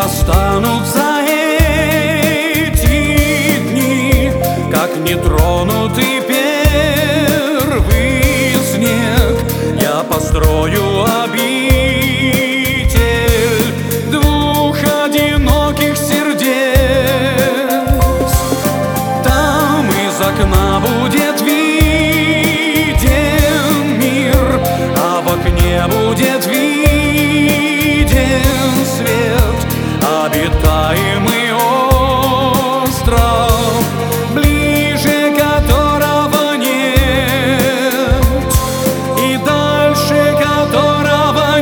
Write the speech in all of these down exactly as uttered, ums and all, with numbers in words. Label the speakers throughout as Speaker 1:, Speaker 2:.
Speaker 1: настанут за эти дни, как нетронутый первый снег, я построю обитель двух одиноких сердец. Там из окна будет виден мир, а в окне будет виден свет. Обитаемый остров, ближе которого нет, и дальше которого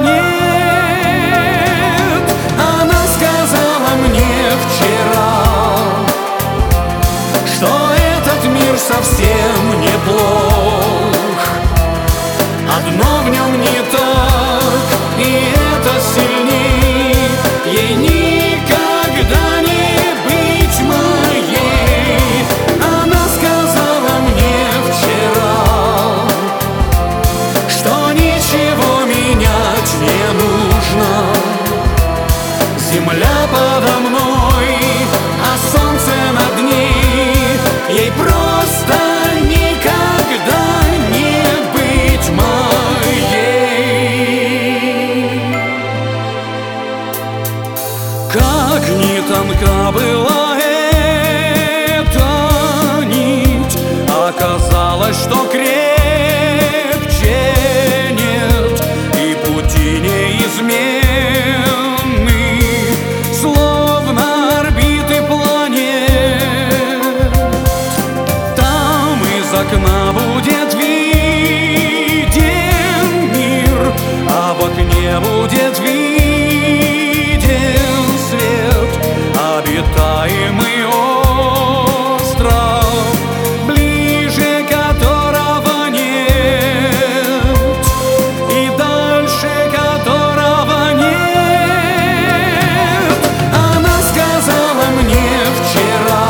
Speaker 1: нет. Она сказала мне вчера, что этот мир совсем неплох. Одно в нем не так, и это сильней. Ей никогда не быть моей. Она сказала мне вчера, что ничего менять не нужно. Земля подо мной, а солнце над ней. Ей просто никогда не быть моей. Как ни тонка была эта нить, оказалось, что крепче нет, и пути неизменны, словно орбиты планет. Там из окна будет виден мир, а в окне будет виден свет. Обитаемый остров, ближе которого нет, и дальше которого нет. Она сказала мне вчера,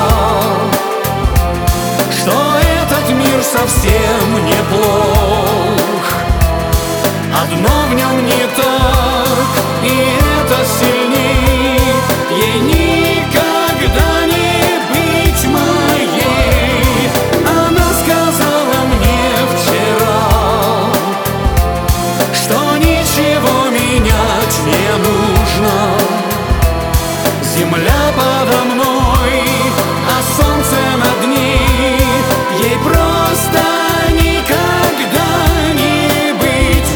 Speaker 1: что этот мир совсем неплох. Одно в нем не так, и это сильней. Ей никогда не быть моей. Она сказала мне вчера, что ничего менять не нужно. Земля подо мной, а солнце над ней. Ей просто никогда не быть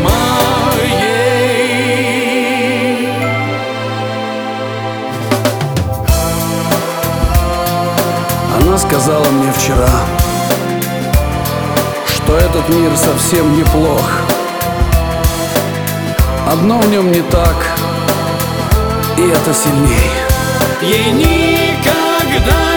Speaker 1: моей.
Speaker 2: Она сказала мне вчера, что этот мир совсем неплох. Одно в нем не так, и это сильней.
Speaker 1: Ей никогда